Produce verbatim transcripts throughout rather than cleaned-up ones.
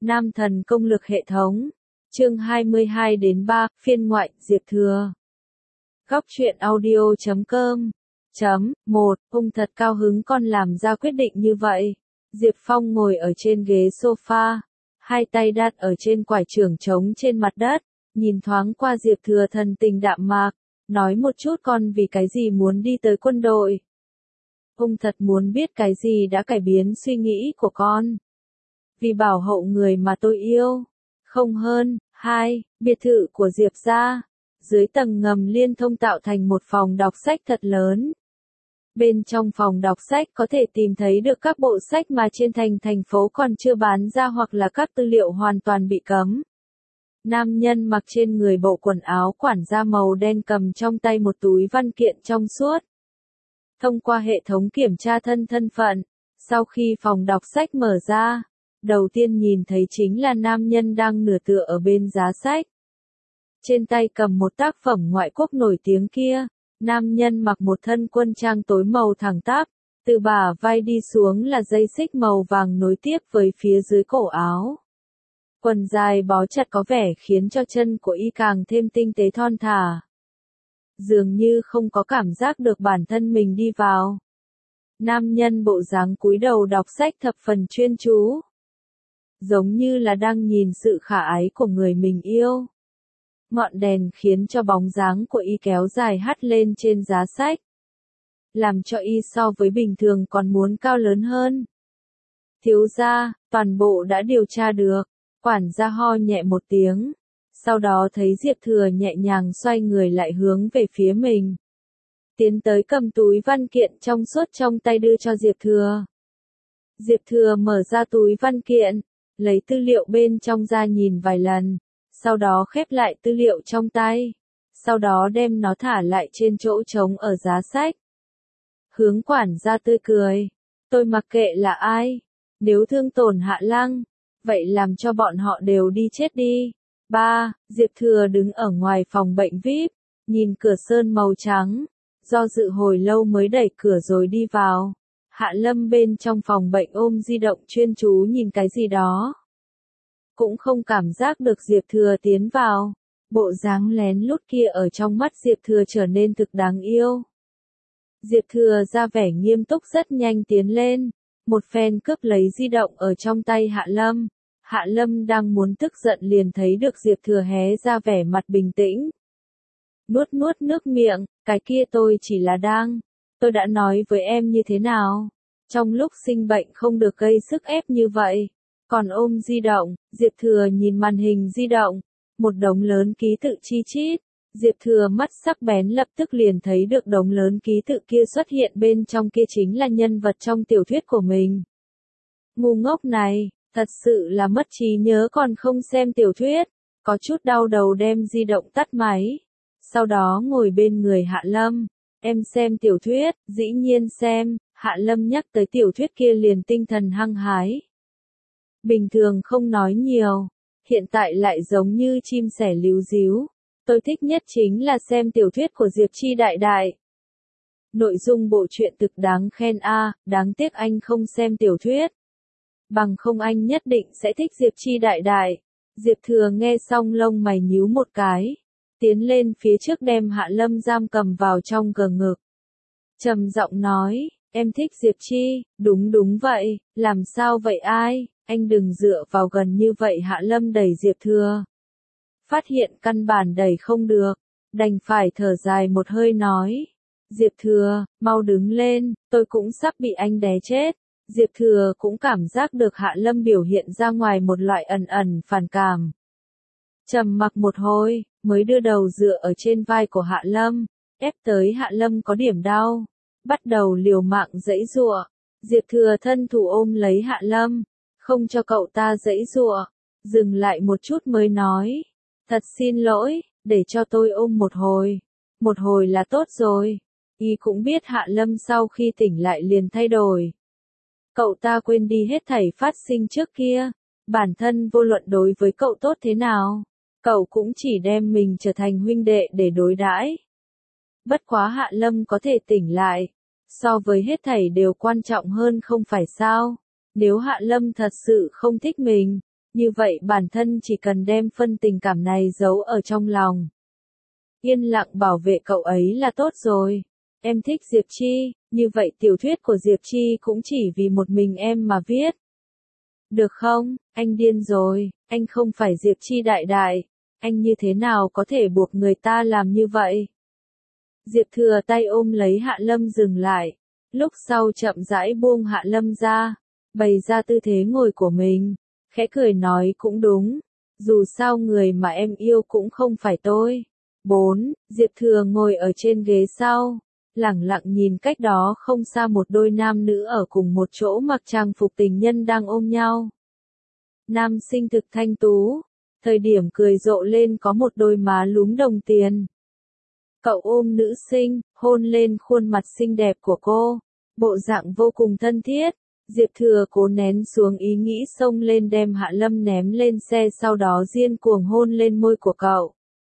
Nam thần công lực hệ thống. Chương hai mươi hai đến ba, phiên ngoại, Diệp Thừa. Góc truyện audio chấm com. Chấm, một, ông thật cao hứng con làm ra quyết định như vậy. Diệp Phong ngồi ở trên ghế sofa, hai tay đặt ở trên quải trưởng trống trên mặt đất, nhìn thoáng qua Diệp Thừa thần tình đạm mạc, nói một chút con vì cái gì muốn đi tới quân đội. Ông thật muốn biết cái gì đã cải biến suy nghĩ của con. Vì bảo hộ người mà tôi yêu. Không hơn. Hai, biệt thự của Diệp gia. Dưới tầng ngầm liên thông tạo thành một phòng đọc sách thật lớn. Bên trong phòng đọc sách có thể tìm thấy được các bộ sách mà trên thành thành phố còn chưa bán ra hoặc là các tư liệu hoàn toàn bị cấm. Nam nhân mặc trên người bộ quần áo quản gia màu đen cầm trong tay một túi văn kiện trong suốt. Thông qua hệ thống kiểm tra thân thân phận, sau khi phòng đọc sách mở ra, đầu tiên nhìn thấy chính là nam nhân đang nửa tựa ở bên giá sách. Trên tay cầm một tác phẩm ngoại quốc nổi tiếng kia, nam nhân mặc một thân quân trang tối màu thẳng tắp, từ bả vai đi xuống là dây xích màu vàng nối tiếp với phía dưới cổ áo. Quần dài bó chặt có vẻ khiến cho chân của y càng thêm tinh tế thon thả. Dường như không có cảm giác được bản thân mình đi vào. Nam nhân bộ dáng cúi đầu đọc sách thập phần chuyên chú. Giống như là đang nhìn sự khả ái của người mình yêu. Ngọn đèn khiến cho bóng dáng của y kéo dài hắt lên trên giá sách. Làm cho y so với bình thường còn muốn cao lớn hơn. Thiếu gia, toàn bộ đã điều tra được. Quản gia ho nhẹ một tiếng. Sau đó thấy Diệp Thừa nhẹ nhàng xoay người lại hướng về phía mình. Tiến tới cầm túi văn kiện trong suốt trong tay đưa cho Diệp Thừa. Diệp Thừa mở ra túi văn kiện, lấy tư liệu bên trong ra nhìn vài lần, sau đó khép lại tư liệu trong tay, sau đó đem nó thả lại trên chỗ trống ở giá sách. Hướng quản gia tươi cười, tôi mặc kệ là ai, nếu thương tổn Hạ Lăng, vậy làm cho bọn họ đều đi chết đi. Ba, Diệp Thừa đứng ở ngoài phòng bệnh vi ai pi, nhìn cửa sơn màu trắng, do dự hồi lâu mới đẩy cửa rồi đi vào. Hạ Lâm bên trong phòng bệnh ôm di động chuyên chú nhìn cái gì đó. Cũng không cảm giác được Diệp Thừa tiến vào. Bộ dáng lén lút kia ở trong mắt Diệp Thừa trở nên thực đáng yêu. Diệp Thừa ra vẻ nghiêm túc rất nhanh tiến lên. Một phen cướp lấy di động ở trong tay Hạ Lâm. Hạ Lâm đang muốn tức giận liền thấy được Diệp Thừa hé ra vẻ mặt bình tĩnh. Nuốt nuốt nước miệng, cái kia tôi chỉ là đang. Tôi đã nói với em như thế nào? Trong lúc sinh bệnh không được gây sức ép như vậy. Còn ôm di động, Diệp Thừa nhìn màn hình di động. Một đống lớn ký tự chi chít. Diệp Thừa mắt sắc bén lập tức liền thấy được đống lớn ký tự kia xuất hiện bên trong kia chính là nhân vật trong tiểu thuyết của mình. Ngu ngốc này, thật sự là mất trí nhớ còn không xem tiểu thuyết. Có chút đau đầu đem di động tắt máy. Sau đó ngồi bên người Hạ Lâm. Em xem tiểu thuyết, dĩ nhiên xem. Hạ Lâm nhắc tới tiểu thuyết kia liền tinh thần hăng hái. Bình thường không nói nhiều, hiện tại lại giống như chim sẻ líu díu. Tôi thích nhất chính là xem tiểu thuyết của Diệp Chi đại đại. Nội dung bộ truyện thực đáng khen a, à, đáng tiếc anh không xem tiểu thuyết. Bằng không anh nhất định sẽ thích Diệp Chi đại đại. Diệp Thừa nghe xong lông mày nhíu một cái, tiến lên phía trước đem Hạ Lâm giam cầm vào trong cờ ngực. Trầm giọng nói, em thích Diệp Chi, đúng đúng vậy, làm sao vậy ai, anh đừng dựa vào gần như vậy. Hạ Lâm đẩy Diệp Thừa. Phát hiện căn bản đẩy không được, đành phải thở dài một hơi nói. Diệp Thừa, mau đứng lên, tôi cũng sắp bị anh đè chết. Diệp Thừa cũng cảm giác được Hạ Lâm biểu hiện ra ngoài một loại ẩn ẩn phản cảm. Trầm mặc một hồi, mới đưa đầu dựa ở trên vai của Hạ Lâm, ép tới Hạ Lâm có điểm đau, bắt đầu liều mạng giãy giụa. Diệp Thừa thân thủ ôm lấy Hạ Lâm, không cho cậu ta giãy giụa, dừng lại một chút mới nói, thật xin lỗi, để cho tôi ôm một hồi, một hồi là tốt rồi. Y cũng biết Hạ Lâm sau khi tỉnh lại liền thay đổi. Cậu ta quên đi hết thảy phát sinh trước kia, bản thân vô luận đối với cậu tốt thế nào, cậu cũng chỉ đem mình trở thành huynh đệ để đối đãi. Bất quá Hạ Lâm có thể tỉnh lại, so với hết thảy đều quan trọng hơn không phải sao? Nếu Hạ Lâm thật sự không thích mình, Như vậy bản thân chỉ cần đem phân tình cảm này giấu ở trong lòng. Yên lặng bảo vệ cậu ấy là tốt rồi. Em thích Diệp Chi, như vậy tiểu thuyết của Diệp Chi cũng chỉ vì một mình em mà viết. Được không, anh điên rồi, anh không phải Diệp Chi đại đại, anh như thế nào có thể buộc người ta làm như vậy? Diệp Thừa tay ôm lấy Hạ Lâm dừng lại, lúc sau chậm rãi buông Hạ Lâm ra, bày ra tư thế ngồi của mình, khẽ cười nói cũng đúng, dù sao người mà em yêu cũng không phải tôi. bốn. Diệp Thừa ngồi ở trên ghế sau, lẳng lặng nhìn cách đó không xa một đôi nam nữ ở cùng một chỗ mặc trang phục tình nhân đang ôm nhau. Nam sinh thực thanh tú, thời điểm cười rộ lên có một đôi má lúm đồng tiền. Cậu ôm nữ sinh, hôn lên khuôn mặt xinh đẹp của cô, bộ dạng vô cùng thân thiết. Diệp Thừa cố nén xuống ý nghĩ xông lên đem Hạ Lâm ném lên xe, sau đó điên cuồng hôn lên môi của cậu.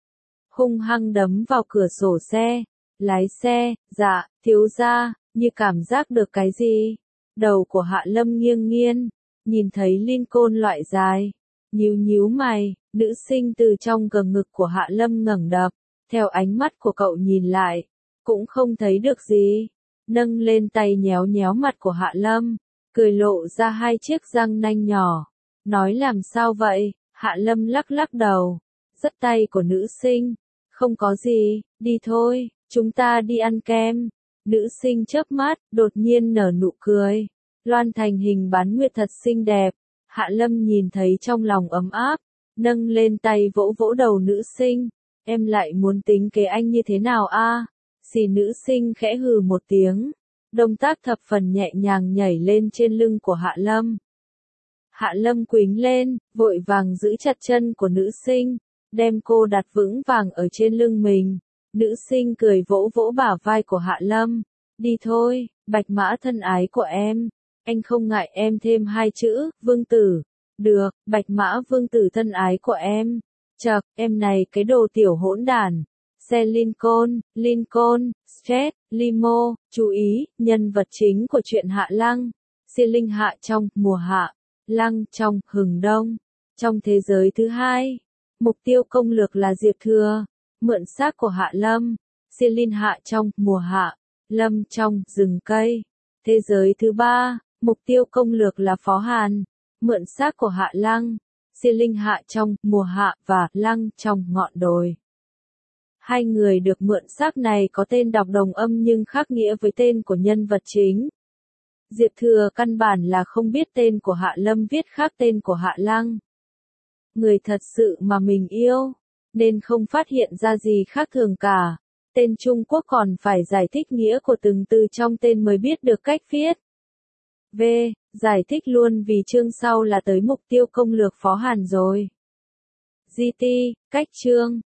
Hung hăng đấm vào cửa sổ xe. Lái xe, dạ, thiếu gia, như cảm giác được cái gì? Đầu của Hạ Lâm nghiêng nghiêng, nhìn thấy Lincoln loại dài. Nhíu nhíu mày, nữ sinh từ trong gầm ngực của Hạ Lâm ngẩng đập, theo ánh mắt của cậu nhìn lại, cũng không thấy được gì. Nâng lên tay nhéo nhéo mặt của Hạ Lâm, cười lộ ra hai chiếc răng nanh nhỏ. Nói làm sao vậy? Hạ Lâm lắc lắc đầu, giật tay của nữ sinh. Không có gì, đi thôi, chúng ta đi ăn kem. Nữ sinh chớp mắt, đột nhiên nở nụ cười. Loan thành hình bán nguyệt thật xinh đẹp. Hạ Lâm nhìn thấy trong lòng ấm áp, nâng lên tay vỗ vỗ đầu nữ sinh. Em lại muốn tính kế anh như thế nào a? Xì nữ sinh khẽ hừ một tiếng. Động tác thập phần nhẹ nhàng nhảy lên trên lưng của Hạ Lâm. Hạ Lâm quỳ lên, vội vàng giữ chặt chân của nữ sinh, đem cô đặt vững vàng ở trên lưng mình. Nữ sinh cười vỗ vỗ bả vai của Hạ Lâm. Đi thôi, bạch mã thân ái của em. Anh không ngại em thêm hai chữ, vương tử. Được, bạch mã vương tử thân ái của em. Chậc, em này cái đồ tiểu hỗn đản. Xe Lincoln, Lincoln, Stretch, Limo, chú ý, nhân vật chính của truyện Hạ Lăng. Xia Linh Hạ trong, mùa hạ. Lăng trong, hừng đông. Trong thế giới thứ hai, mục tiêu công lược là Diệp Thừa. Mượn xác của Hạ Lâm. Xia Linh Hạ trong, mùa hạ. Lâm trong, rừng cây. Thế giới thứ ba, mục tiêu công lược là Phó Hàn. Mượn xác của Hạ Lăng. Xia Linh Hạ trong, mùa hạ, và Lăng trong, ngọn đồi. Hai người được mượn xác này có tên đọc đồng âm nhưng khác nghĩa với tên của nhân vật chính. Diệp Thừa căn bản là không biết tên của Hạ Lâm viết khác tên của Hạ Lăng. Người thật sự mà mình yêu, nên không phát hiện ra gì khác thường cả. Tên Trung Quốc còn phải giải thích nghĩa của từng từ trong tên mới biết được cách viết. V. Giải thích luôn vì chương sau là tới mục tiêu công lược Phó Hàn rồi. giê tê, cách chương.